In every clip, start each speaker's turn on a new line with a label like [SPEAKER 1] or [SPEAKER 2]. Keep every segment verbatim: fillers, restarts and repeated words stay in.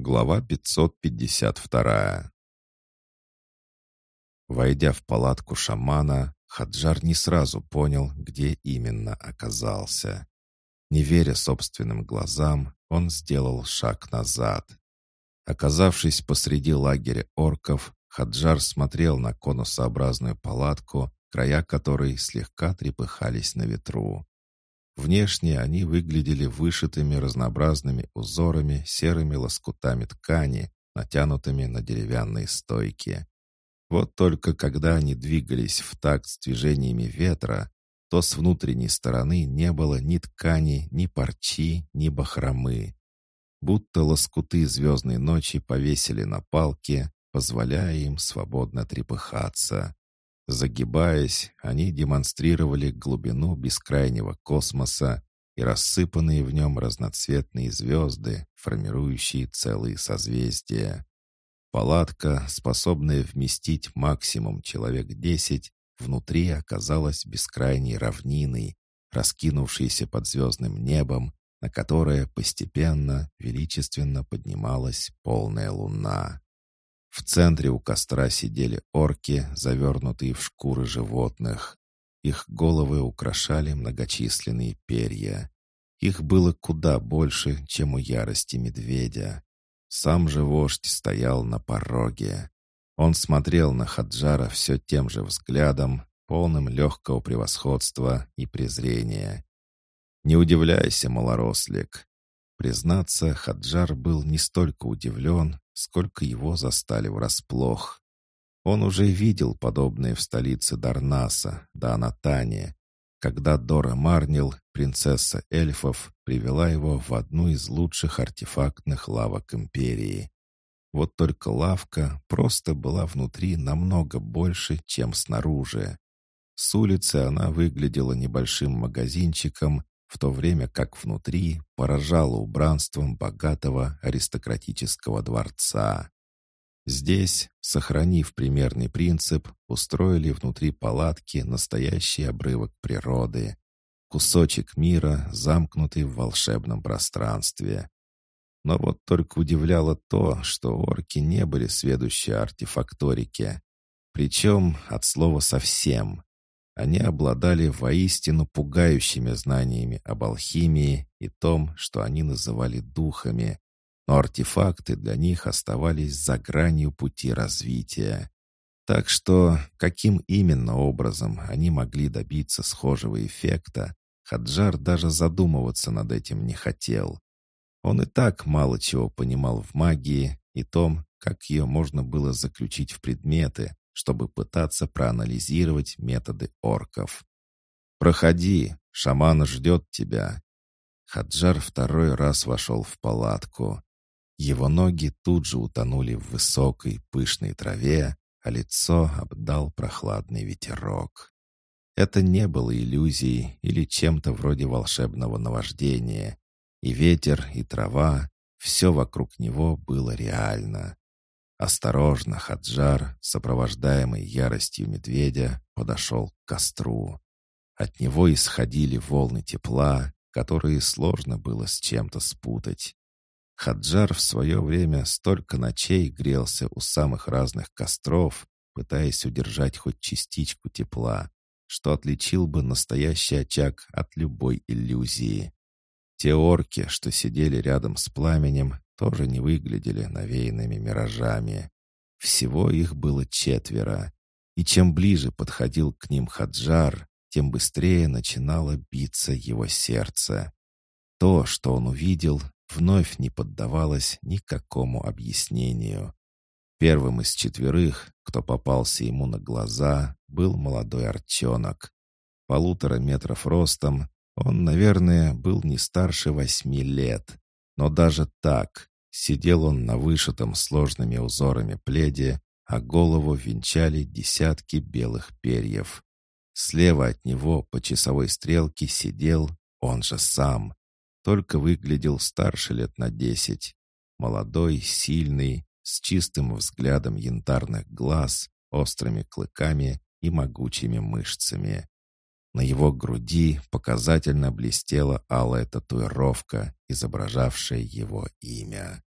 [SPEAKER 1] Глава пятьсот пятьдесят два. Войдя в палатку шамана, Хаджар не сразу понял, где именно оказался. Не веря собственным глазам, он сделал шаг назад. Оказавшись посреди лагеря орков, Хаджар смотрел на конусообразную палатку, края которой слегка трепыхались на ветру. Внешне они выглядели вышитыми разнообразными узорами серыми лоскутами ткани, натянутыми на деревянные стойки. Вот только когда они двигались в такт с движениями ветра, то с внутренней стороны не было ни ткани, ни парчи, ни бахромы. Будто лоскуты звездной ночи повесили на палки, позволяя им свободно трепыхаться. Загибаясь, они демонстрировали глубину бескрайнего космоса и рассыпанные в нем разноцветные звезды, формирующие целые созвездия. Палатка, способная вместить максимум человек десять, внутри оказалась бескрайней равниной, раскинувшейся под звездным небом, на которое постепенно, величественно поднималась полная луна. В центре у костра сидели орки, завернутые в шкуры животных. Их головы украшали многочисленные перья. Их было куда больше, чем у ярости медведя. Сам же вождь стоял на пороге. Он смотрел на Хаджара все тем же взглядом, полным легкого превосходства и презрения. «Не удивляйся, малорослик». Признаться, Хаджар был не столько удивлен, сколько его застали врасплох. Он уже видел подобное в столице Дарнаса, Даанатане, когда Дора Марнил, принцесса эльфов, привела его в одну из лучших артефактных лавок империи. Вот только лавка просто была внутри намного больше, чем снаружи. С улицы она выглядела небольшим магазинчиком, в то время как внутри поражало убранством богатого аристократического дворца. Здесь, сохранив примерный принцип, устроили внутри палатки настоящий обрывок природы. Кусочек мира, замкнутый в волшебном пространстве. Но вот только удивляло то, что орки не были сведущие артефакторики. Причем от слова «совсем». Они обладали воистину пугающими знаниями об алхимии и том, что они называли духами, но артефакты для них оставались за гранью пути развития. Так что, каким именно образом они могли добиться схожего эффекта, Хаджар даже задумываться над этим не хотел. Он и так мало чего понимал в магии и том, как ее можно было заключить в предметы, чтобы пытаться проанализировать методы орков. «Проходи, шаман ждет тебя». Хаджар второй раз вошел в палатку. Его ноги тут же утонули в высокой пышной траве, а лицо обдал прохладный ветерок. Это не было иллюзией или чем-то вроде волшебного наваждения. И ветер, и трава — все вокруг него было реально. Осторожно Хаджар, сопровождаемый яростью медведя, подошел к костру. От него исходили волны тепла, которые сложно было с чем-то спутать. Хаджар в свое время столько ночей грелся у самых разных костров, пытаясь удержать хоть частичку тепла, что отличил бы настоящий очаг от любой иллюзии. Те орки, что сидели рядом с пламенем, тоже не выглядели навеянными миражами. Всего их было четверо, и чем ближе подходил к ним Хаджар, тем быстрее начинало биться его сердце. То, что он увидел, вновь не поддавалось никакому объяснению. Первым из четверых, кто попался ему на глаза, был молодой арчонок. Полутора метров ростом, он, наверное, был не старше восьми лет. Но даже так, сидел он на вышитом сложными узорами пледе, а голову венчали десятки белых перьев. Слева от него по часовой стрелке сидел он же сам, только выглядел старше лет на десять. Молодой, сильный, с чистым взглядом янтарных глаз, острыми клыками и могучими мышцами. На его груди показательно блестела алая татуировка, изображавшая его имя.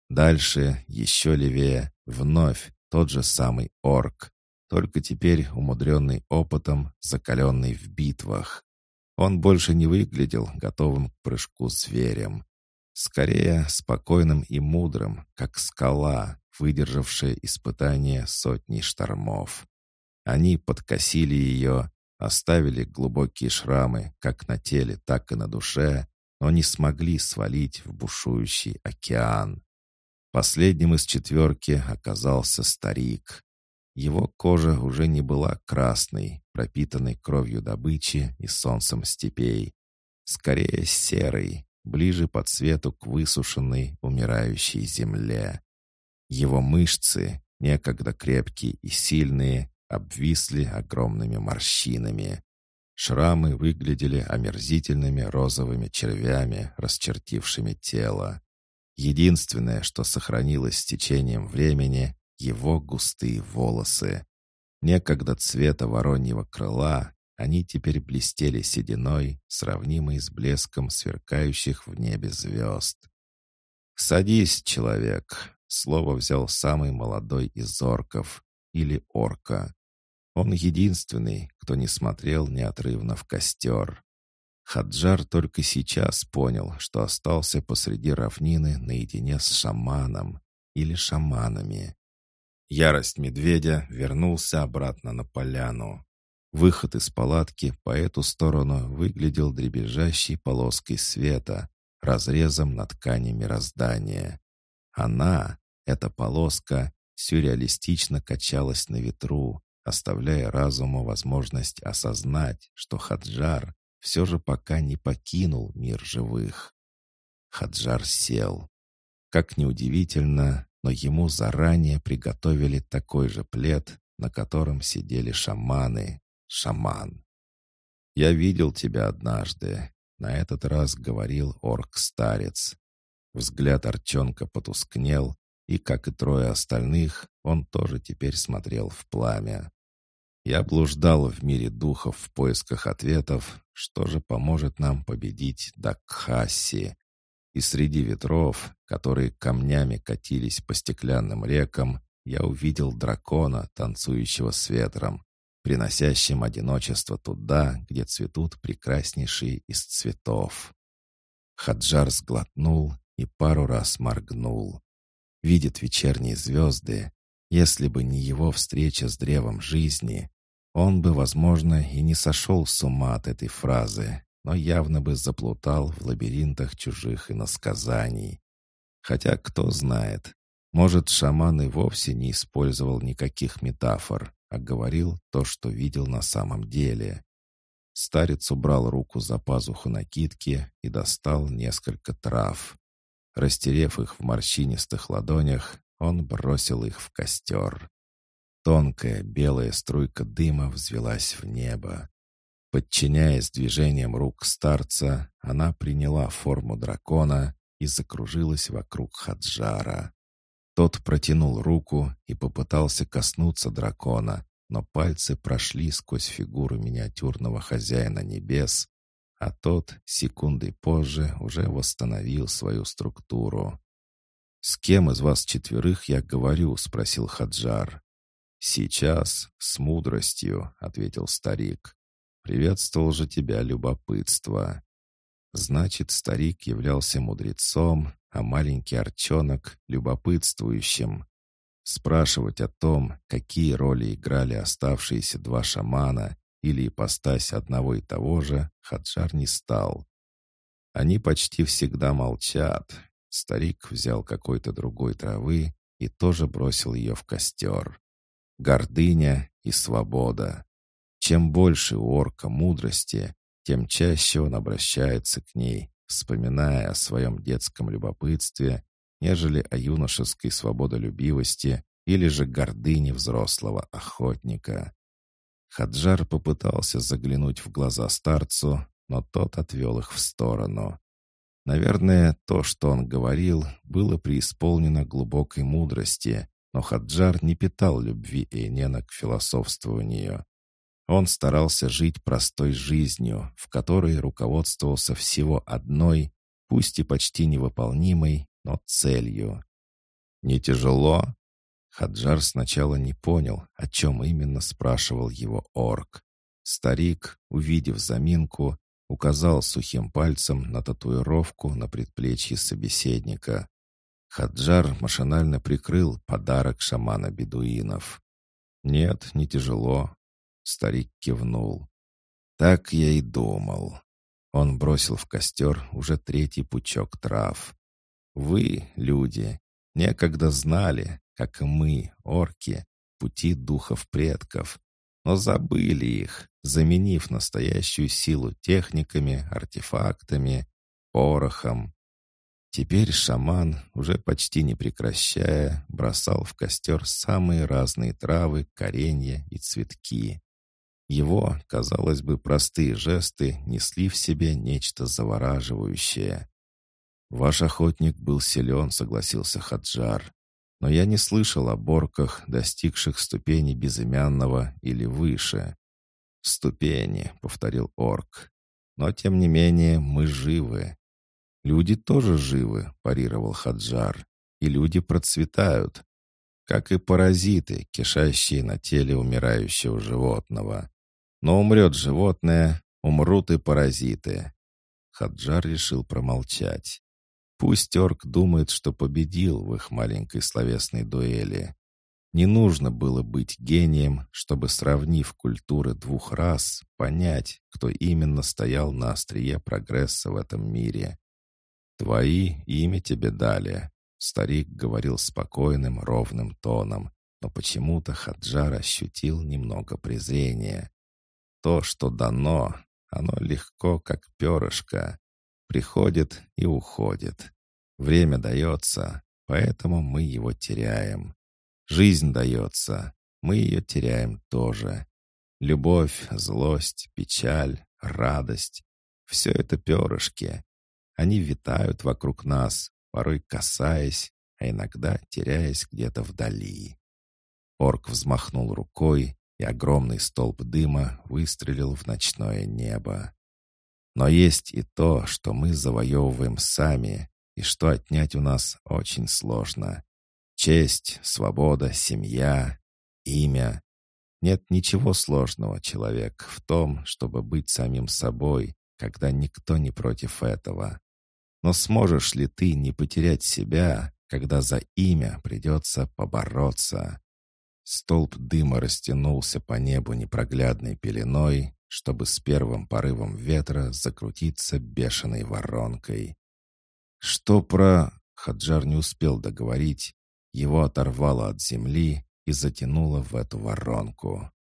[SPEAKER 1] Дальше, еще левее, вновь тот же самый орк, только теперь умудренный опытом, закаленный в битвах. Он больше не выглядел готовым к прыжку зверем. Скорее, спокойным и мудрым, как скала, выдержавшая испытание сотни штормов. Они подкосили ее, оставили глубокие шрамы как на теле, так и на душе, но не смогли свалить в бушующий океан. Последним из четверки оказался старик. Его кожа уже не была красной, пропитанной кровью добычи и солнцем степей. Скорее серой, ближе по цвету к высушенной, умирающей земле. Его мышцы, некогда крепкие и сильные, обвисли огромными морщинами. Шрамы выглядели омерзительными розовыми червями, расчертившими тело. Единственное, что сохранилось с течением времени — его густые волосы. Некогда цвета вороньего крыла, они теперь блестели сединой, сравнимой с блеском сверкающих в небе звезд. «Садись, человек», — слово взял самый молодой из орков, или орка. Он единственный, кто не смотрел неотрывно в костер. Хаджар только сейчас понял, что остался посреди равнины наедине с шаманом или шаманами. Ярость медведя вернулся обратно на поляну. Выход из палатки по эту сторону выглядел дребезжащей полоской света, разрезом на ткани мироздания. Она, эта полоска, сюрреалистично качалась на ветру, оставляя разуму возможность осознать, что Хаджар все же пока не покинул мир живых. Хаджар сел. Как неудивительно, но ему заранее приготовили такой же плед, на котором сидели шаманы. Шаман. «Я видел тебя однажды», — на этот раз говорил орк-старец. Взгляд Арчонка потускнел, и, как и трое остальных, он тоже теперь смотрел в пламя. «Я блуждал в мире духов в поисках ответов, что же поможет нам победить Дакхаси. И среди ветров, которые камнями катились по стеклянным рекам, я увидел дракона, танцующего с ветром, приносящим одиночество туда, где цветут прекраснейшие из цветов». Хаджар сглотнул и пару раз моргнул. Видит вечерние звезды. Если бы не его встреча с древом жизни, он бы, возможно, и не сошел с ума от этой фразы, но явно бы заплутал в лабиринтах чужих иносказаний. Хотя, кто знает, может, шаман и вовсе не использовал никаких метафор, а говорил то, что видел на самом деле. Старец убрал руку за пазуху накидки и достал несколько трав. Растерев их в морщинистых ладонях, он бросил их в костер. Тонкая белая струйка дыма взвелась в небо. Подчиняясь движениям рук старца, она приняла форму дракона и закружилась вокруг Хаджара. Тот протянул руку и попытался коснуться дракона, но пальцы прошли сквозь фигуру миниатюрного хозяина небес, а тот секундой позже уже восстановил свою структуру. «С кем из вас четверых я говорю?» — спросил Хаджар. «Сейчас, с мудростью», — ответил старик. «Приветствовал же тебя любопытство». Значит, старик являлся мудрецом, а маленький арчонок — любопытствующим. Спрашивать о том, какие роли играли оставшиеся два шамана или ипостась одного и того же, Хаджар не стал. Они почти всегда молчат. Старик взял какой-то другой травы и тоже бросил ее в костер. Гордыня и свобода. Чем больше у орка мудрости, тем чаще он обращается к ней, вспоминая о своем детском любопытстве, нежели о юношеской свободолюбивости или же гордыне взрослого охотника. Хаджар попытался заглянуть в глаза старцу, но тот отвел их в сторону. Наверное, то, что он говорил, было преисполнено глубокой мудрости, но Хаджар не питал любви Эйнена к философствованию. Он старался жить простой жизнью, в которой руководствовался всего одной, пусть и почти невыполнимой, но целью. «Не тяжело?» Хаджар сначала не понял, о чем именно спрашивал его орк. Старик, увидев заминку, указал сухим пальцем на татуировку на предплечье собеседника. Хаджар машинально прикрыл подарок шамана бедуинов. «Нет, не тяжело». Старик кивнул. «Так я и думал». Он бросил в костер уже третий пучок трав. «Вы, люди, некогда знали, как и мы, орки, пути духов предков, но забыли их, заменив настоящую силу техниками, артефактами, порохом. Теперь шаман, уже почти не прекращая, бросал в костер самые разные травы, коренья и цветки. Его, казалось бы, простые жесты несли в себе нечто завораживающее. «Ваш охотник был силен», — согласился Хаджар. «Но я не слышал о борках, достигших ступени безымянного или выше». «Ступени», — повторил орк. «Но, тем не менее, мы живы». «Люди тоже живы», — парировал Хаджар. «И люди процветают, как и паразиты, кишащие на теле умирающего животного. Но умрет животное, умрут и паразиты». Хаджар решил промолчать. Пусть орк думает, что победил в их маленькой словесной дуэли. Не нужно было быть гением, чтобы, сравнив культуры двух рас, понять, кто именно стоял на острие прогресса в этом мире. «Твои имя тебе дали», — старик говорил спокойным, ровным тоном, но почему-то Хаджар ощутил немного презрения. «То, что дано, оно легко, как перышко. Приходит и уходит. Время дается, поэтому мы его теряем. Жизнь дается, мы ее теряем тоже. Любовь, злость, печаль, радость — все это перышки. Они витают вокруг нас, порой касаясь, а иногда теряясь где-то вдали». Орк взмахнул рукой, и огромный столб дыма выстрелил в ночное небо. «Но есть и то, что мы завоевываем сами, и что отнять у нас очень сложно. Честь, свобода, семья, имя. Нет ничего сложного, человек, в том, чтобы быть самим собой, когда никто не против этого. Но сможешь ли ты не потерять себя, когда за имя придется побороться?» Столб дыма растянулся по небу непроглядной пеленой, чтобы с первым порывом ветра закрутиться бешеной воронкой. «Что про...» — Хаджар не успел договорить. Его оторвало от земли и затянуло в эту воронку.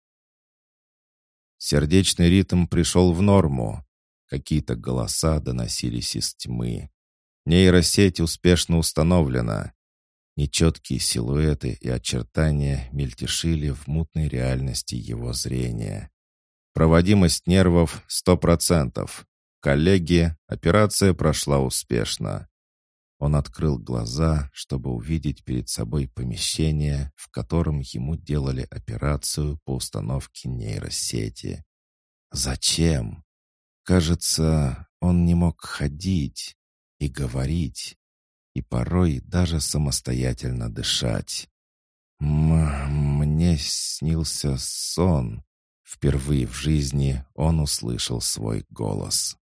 [SPEAKER 1] Сердечный ритм пришел в норму. Какие-то голоса доносились из тьмы. Нейросеть успешно установлена. Нечеткие силуэты и очертания мельтешили в мутной реальности его зрения. Проводимость нервов сто процентов. Коллеги, операция прошла успешно. Он открыл глаза, чтобы увидеть перед собой помещение, в котором ему делали операцию по установке нейросети. Зачем? Кажется, он не мог ходить и говорить, и порой даже самостоятельно дышать. М- «Мне снился сон». Впервые в жизни он услышал свой голос.